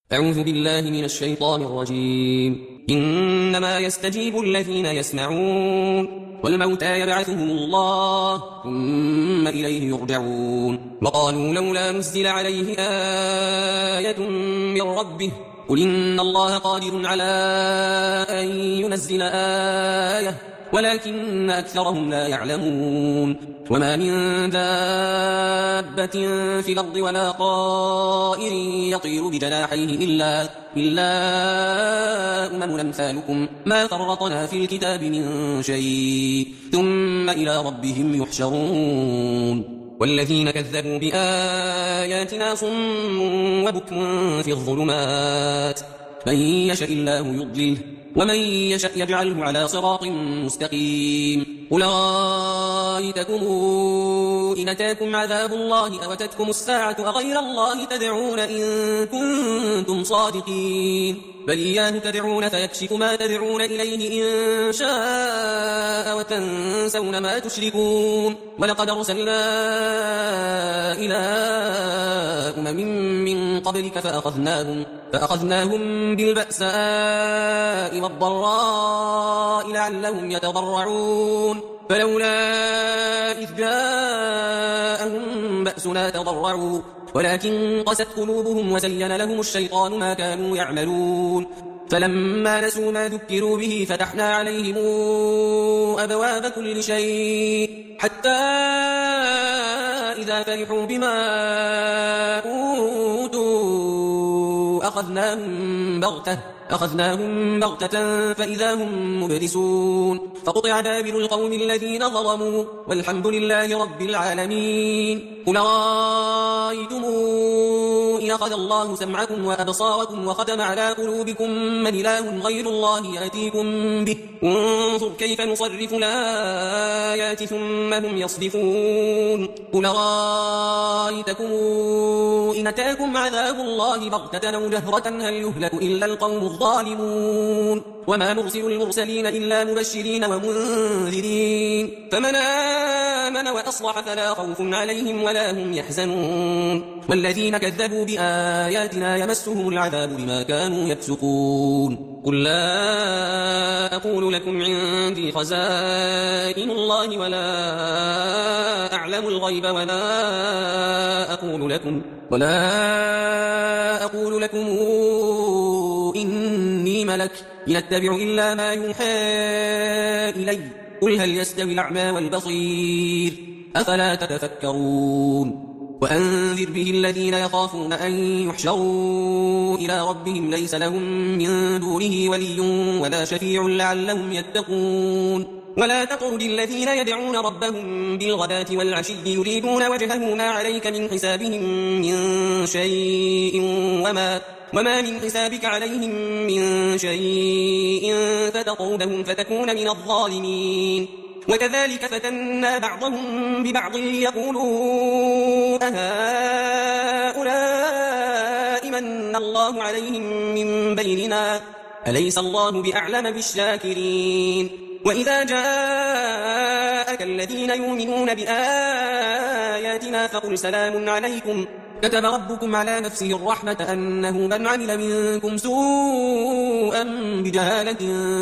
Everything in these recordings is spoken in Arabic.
أعوذ بالله من الشيطان الرجيم. إنما يستجيب الذين يسمعون والموتى يبعثهم الله ثم إليه يرجعون. وقالوا لولا نزل عليه آية من ربه قل إن الله قادر على أن ينزل آية ولكن أكثرهم لا يعلمون. وما من دابة في الأرض ولا طائر يطير بجناحيه إلا أمم أمثالكم ما فرطنا في الكتاب من شيء ثم إلى ربهم يحشرون. والذين كذبوا بآياتنا صم وبكم في الظلمات من يشاء الله يضلله ومن يشاء يجعله على صراط مستقيم. قل رأيتكم إن أتاكم عذاب الله أو أتتكم الساعة أغير الله تدعون إن كنتم صادقين بل إياه تدعون فيكشف ما تدعون إليه إن شاء وتنسون ما تشركون. ولقد أرسلنا إلى أمم من قبلك فأخذناهم بالبأساء والضراء لعلهم يتضرعون فلولا إذ جاءهم بأسنا تضرعوا ولكن قست قلوبهم وزين لهم الشيطان ما كانوا يعملون. فلما نسوا ما ذكروا به فتحنا عليهم أبواب كل شيء حتى إذا فرحوا بما أوتوا أخذناهم بغتة فإذا هم مبلسون. فقطع دابر القوم الذين ظلموا والحمد لله رب العالمين. قل رأيتم إن أخذ الله سمعكم وأبصاركم وختم على قلوبكم من إله غير الله يأتيكم به انظر كيف نصرف الآيات ثم هم يصدفون. قل رأيتكم إن أتاكم عذاب الله بغتة أو جهرة هل يهلك إلا القوم الظالمون. وما نرسل المرسلين إلا مبشرين ومنذرين فمن آمن وأصلح فلا خوف عليهم ولا هم يحزنون. والذين كذبوا بآياتنا يمسهم العذاب بما كانوا يفسقون. قل لا أقول لكم عندي خزائن الله ولا أعلم الغيب ولا أقول لكم إني ملك إن أتبع إلا ما يوحى إلي قل هل يستوي الأعمى والبصير أفلا تتفكرون. وأنذر به الذين يخافون أن يحشروا إلى ربهم ليس لهم من دونه ولي ولا شفيع لعلهم يتقون. ولا تطرد الذين يدعون ربهم بالغداة والعشي يريدون وجهه ما عليك من حسابهم من شيء وما من حسابك عليهم من شيء فتطردهم فتكون من الظالمين. وكذلك فتنا بعضهم ببعض ليقولوا أهؤلاء من الله عليهم من بيننا أليس الله بأعلم بالشاكرين. وإذا جاءك الذين يؤمنون بآياتنا فقل سلام عليكم كتب ربكم على نفسه الرحمة أنه من عمل منكم سوءا بجهالة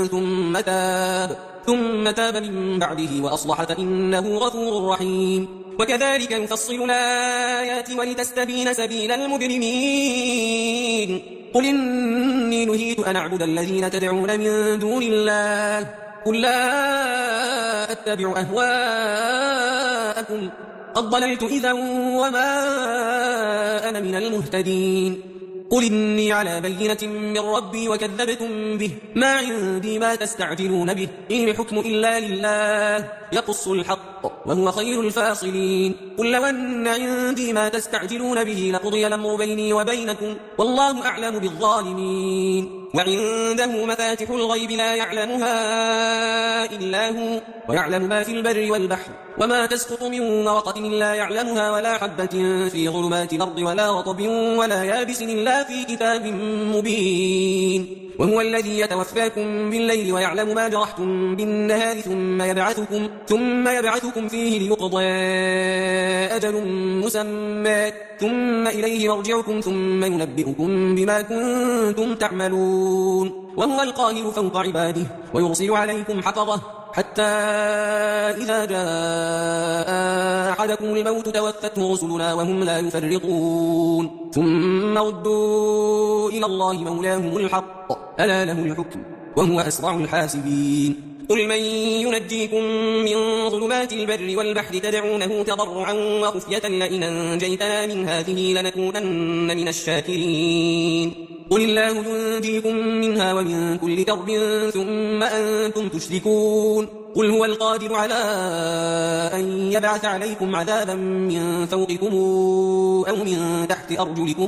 ثم تاب من بعده وأصلح فإنه غفور رحيم. وكذلك نفصل الآيات ولتستبين سبيل المجرمين. قل إني نهيت أن أعبد الذين تدعون من دون الله قل لا أتبع أهواءكم قد ضللت إذا وما أنا من المهتدين. قل إني على بينة من ربي وكذبتم به ما عندي ما تستعجلون به إن الحكم إلا لله يقص الحق وهو خير الفاصلين. قل لو أن عندي ما تستعجلون به لقضي الأمر بيني وبينكم والله أعلم بالظالمين. وعنده مفاتح الغيب لا يعلمها إلا هو ويعلم ما في البر والبحر وما تسقط من ورقة إلا يعلمها ولا حبة في ظلمات الأرض ولا رطب ولا يابس إلا في كتاب مبين. وهو الذي يتوفاكم بالليل ويعلم ما جرحتم بالنهار ثم يبعثكم فيه ليقضى أجل مسمى ثم إليه مرجعكم ثم ينبئكم بما كنتم تعملون وهو القاهر فوق عباده ويرسل عليكم حفظه حتى إذا جاء أحدكم الموت توفته رسلنا وهم لا يفرطون ثم ردوا إلى الله مولاهم الحق ألا له الحكم وهو أسرع الحاسبين قل من ينجيكم من ظلمات البر والبحر تدعونه تضرعا وخفية لئن أنجيتنا من هذه لنكونن من الشاكرين قل الله ينجيكم منها ومن كل كرب ثم أنتم تشركون قل هو القادر على أن يبعث عليكم عذابا من فوقكم أو من تحت أرجلكم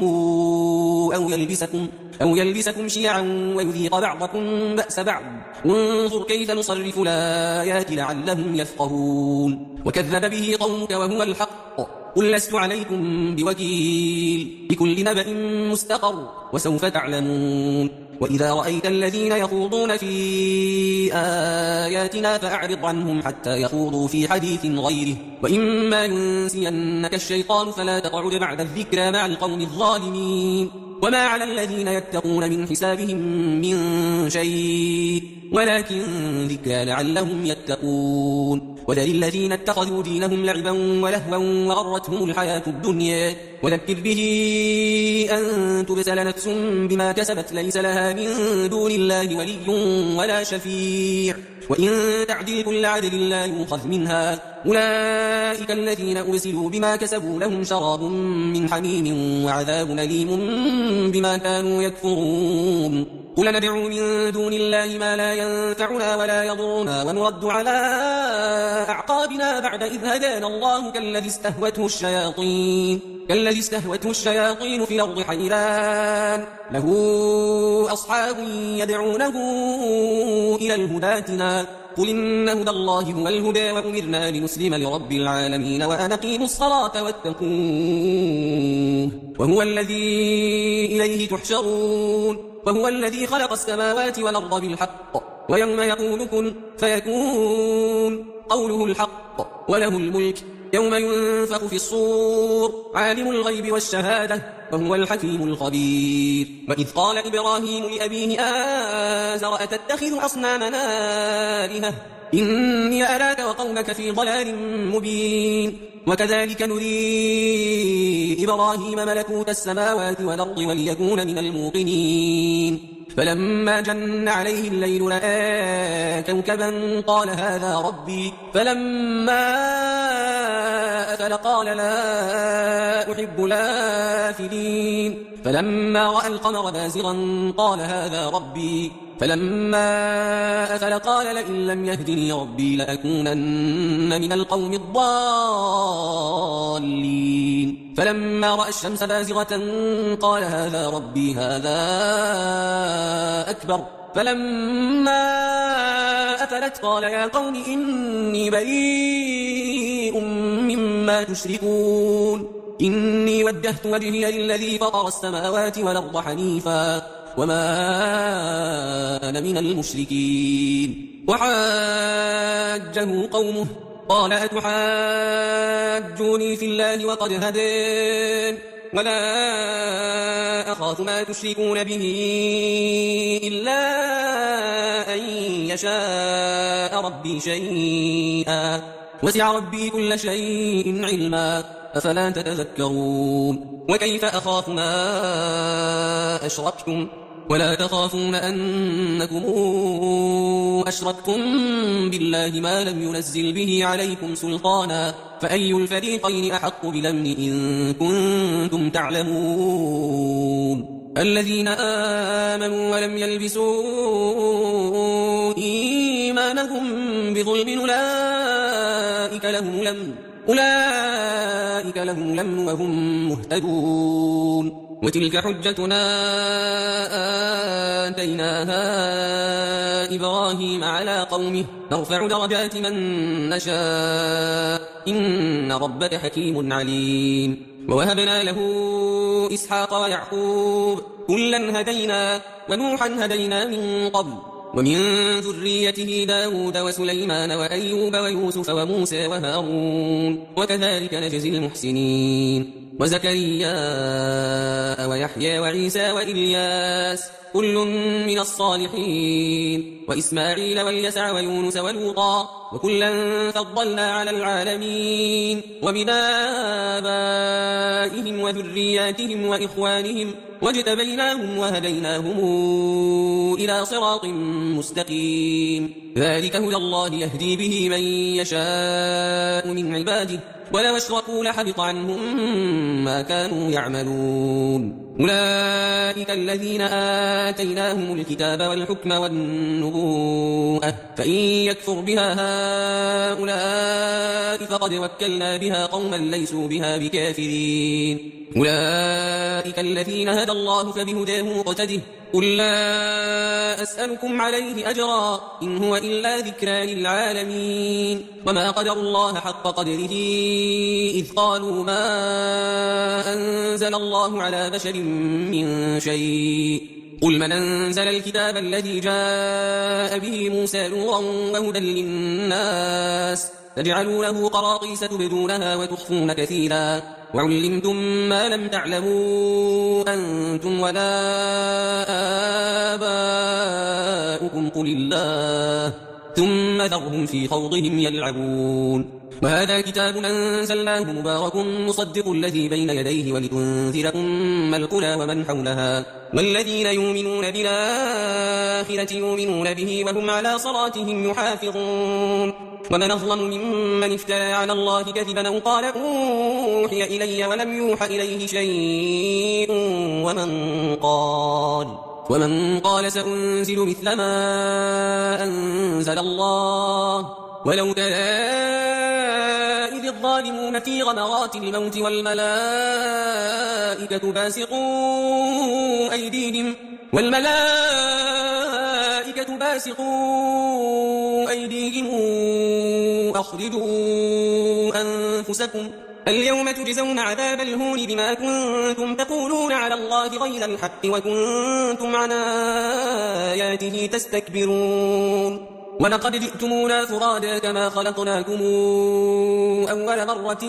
أو يلبسكم شيعا ويذيق بعضكم بأس بعض انظر كيف نصرف الآيات لعلهم يفقهون وكذب به قومك وهو الحق قل لست عليكم بوكيل لكل نبأ مستقر وسوف تعلمون وإذا رأيت الذين يخوضون في آياتنا فأعرض عنهم حتى يخوضوا في حديث غيره وإما ينسينك الشيطان فلا تقعد بعد الذكرى مع القوم الظالمين وما على الذين يتقون من حسابهم من شيء ولكن ذكرى لعلهم يتقون وذل الذين اتخذوا دينهم لعبا ولهوا وغرتهم الحياة الدنيا وذكر به أن تبسل نفس بما كسبت ليس لها من دون الله ولي ولا شفيع وإن تعدل كل عدل لا يؤخذ منها أولئك الذين أرسلوا بما كسبوا لهم شراب من حميم وعذاب أليم بما كانوا يكفرون قل ندعو من دون الله ما لا ينفعنا ولا يضرنا ونرد على أعقابنا بعد إذ هدانا الله كالذي استهوته الشياطين في الأرض حيران له أصحاب يدعونه إلى الهدى ائتنا قل إن هدى الله هو الهدى وأمرنا لنسلم لرب العالمين وأن أقيموا الصلاة واتقوه وهو الذي إليه تحشرون وهو الذي خلق السماوات والأرض بالحق ويوم يقول كن فيكون قوله الحق وله الملك يوم ينفخ في الصور عالم الغيب والشهادة وهو الحكيم الخبير وإذ قال إبراهيم لأبيه آزر أتتخذ أصنامنا آلهة إني أراك وقومك في ضلال مبين وكذلك نري إبراهيم ملكوت السماوات والأرض وليكون من الموقنين فلما جن عليه الليل رأى كوكبا قال هذا ربي فلما أفل قال لا أحب الآفلين فلما رأى القمر بازغا قال هذا ربي فلما أفل قال لئن لم يهدني ربي لأكونن من القوم الضالين فلما رأى الشمس بازغة قال هذا ربي هذا أكبر فلما أفلت قال يا قوم إني بريء مما تشركون إني وجهت وجهي للذي فطر السماوات والأرض حنيفا وما أنا من المشركين وحاجه قومه قال أتحاجوني في الله وقد هدين ولا أخاف ما تشركون به إلا أن يشاء ربي شيئا وسع ربي كل شيء علما أفلا تتذكرون وكيف أخاف ما أشركتم ولا تخافون أنكم أشركتم بالله ما لم ينزل به عليكم سلطانا فأي الفريقين أحق بالأمن إن كنتم تعلمون الذين آمنوا ولم يلبسوا إيمانهم بظلم أولئك لهم الأمن وهم مهتدون وتلك حجتنا آتيناها إبراهيم على قومه نرفع درجات من نشاء إن ربك حكيم عليم ووهبنا له إسحاق ويعقوب كلا هدينا ونوحا هدينا من قبل ومن ذريته داود وسليمان وأيوب ويوسف وموسى وهارون وكذلك نجزي المحسنين وزكريا ويحيى وعيسى وإلياس كل من الصالحين وإسماعيل واليسع ويونس ولوطا وكلا فضلنا على العالمين ومن آبائهم وذرياتهم وإخوانهم واجتبيناهم وهديناهم إلى صراط مستقيم ذلك هدى الله يهدي به من يشاء من عباده ولو اشركوا لحبط عنهم ما كانوا يعملون أولئك الذين آتيناهم الكتاب والحكم والنبوءة فإن يكفر بها هؤلاء فقد وكلنا بها قوما ليسوا بها بكافرين أولئك الذين هدى الله فبهداه مقتده قل لا أسألكم عليه أجرا إن هو إلا ذكرى للعالمين وما قدر الله حق قدره إذ قالوا ما أنزل الله على بشر من شيء قل من أنزل الكتاب الذي جاء به موسى نورا وهدى للناس تجعلونه قراطيس تبدونها وتخفون كثيرا وعلمتم ما لم تعلموا أنتم ولا آباؤكم قل الله ثم ذرهم في خوضهم يلعبون وهذا كتاب أنزلناه مبارك مصدق الذي بين يديه ولتنذر أم القرى ومن حولها والذين يؤمنون بالآخرة يؤمنون به وهم على صلاتهم يحافظون ومن أظلم ممن افترى على الله كذبا أو قال أوحي إلي ولم يوحى إليه شيء ومن قال سأنزل مثل ما أنزل الله ولو ترى إذ الظالمون في غمرات الموت والملائكة باسقوا أيديهم أخرجوا أنفسكم اليوم تجزون عذاب الهون بما كنتم تقولون على الله غير الحق وكنتم عن آياته تستكبرون ولقد جئتمونا فرادا كما خلقناكم أول مرة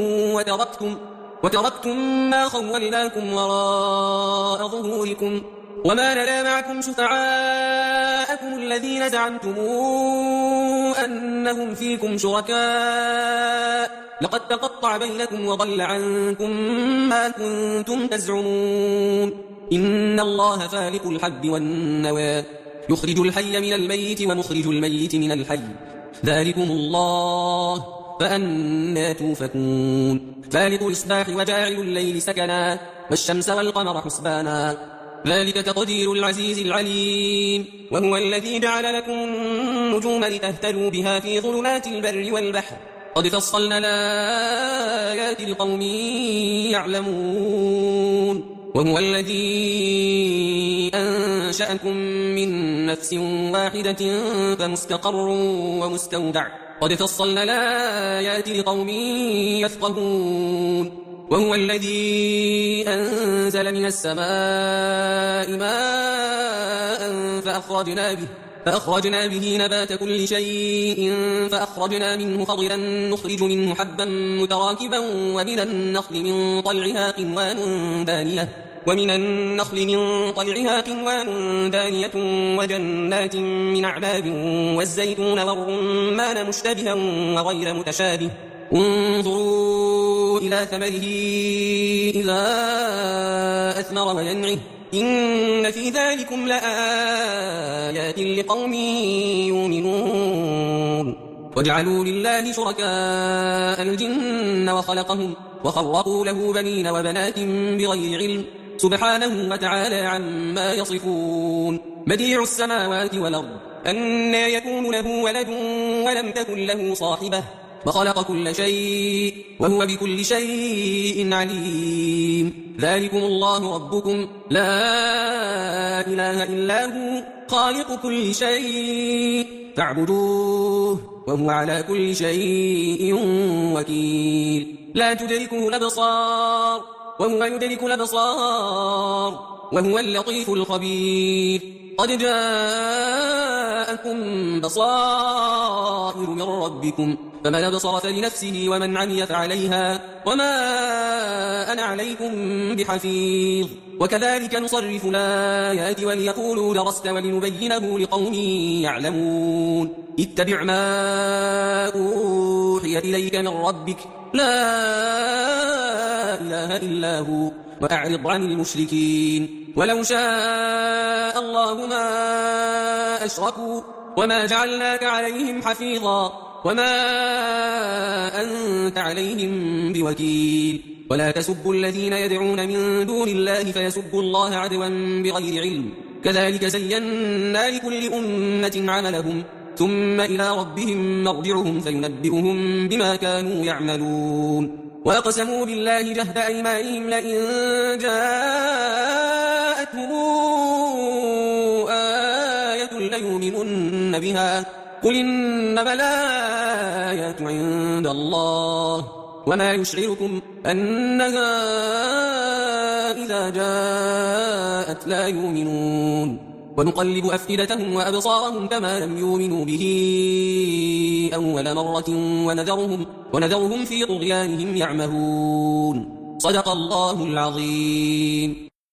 وتركتم ما خولناكم وراء ظهوركم وما نرى معكم شفعاءكم الذين زعمتم أنهم فيكم شركاء لقد تقطع بينكم وضل عنكم ما كنتم تزعمون إن الله فالق الحب والنوى يخرج الحي من الميت ومخرج الميت من الحي ذلكم الله فأنا توفكون فالق الإصباح وجاعل الليل سكنا والشمس والقمر حسبانا ذلك تقدير العزيز العليم وهو الذي جعل لكم النجوم لتهتدوا بها في ظلمات البر والبحر قد فصلنا الآيات لقوم يعلمون وهو الذي أنشأكم من نفس واحدة فمستقر ومستودع قد فصلنا الآيات لقوم يفقهون وهو الذي أنزل من السماء ماء فأخرجنا به نبات كل شيء فأخرجنا منه خضرا نخرج منه حبا متراكبا ومن النخل من طلعها قنوان دانية وجنات من أعناب والزيتون والرمان مشتبها وغير متشابه انظروا إلى ثمره إذا أثمر وينعه إن في ذلكم لآيات لقوم يؤمنون وجعلوا لله شركاء الجن وخلقهم وخرقوا له بنين وبنات بغير علم سبحانه وتعالى عما يصفون بديع السماوات والأرض أنى يكون له ولد ولم تكن له صاحبة وخلق كل شيء وهو بكل شيء عليم ذلكم الله ربكم لا إله إلا هو خالق كل شيء فاعبدوه وهو على كل شيء وكيل لا تدركه الأبصار وهو يدرك الأبصار وهو اللطيف الخبير قد جاءكم بصائر من ربكم فمن أبصر فلنفسه ومن عمي فعليها وما أنا عليكم بحفيظ وكذلك نصرف الآيات وليقولوا درست ولنبينه لقوم يعلمون اتبع ما أوحي إليك من ربك لا إله إلا هو وأعرض عن المشركين ولو شاء الله ما أشركوا وما جعلناك عليهم حفيظا وما أنت عليهم بوكيل ولا تسبوا الذين يدعون من دون الله فيسبوا الله عدوا بغير علم كذلك زينا لكل أمة عملهم ثم إلى ربهم مرجعهم فينبئهم بما كانوا يعملون وأقسموا بالله جهد أيمانهم لئن جاءتهم آية ليؤمنن بها قل إنما الآيات عند الله وما يشعركم أنها إذا جاءت لا يؤمنون ونقلب أفئدتهم وأبصارهم كما لم يؤمنوا به أول مرة ونذرهم في طغيانهم يعمهون صدق الله العظيم.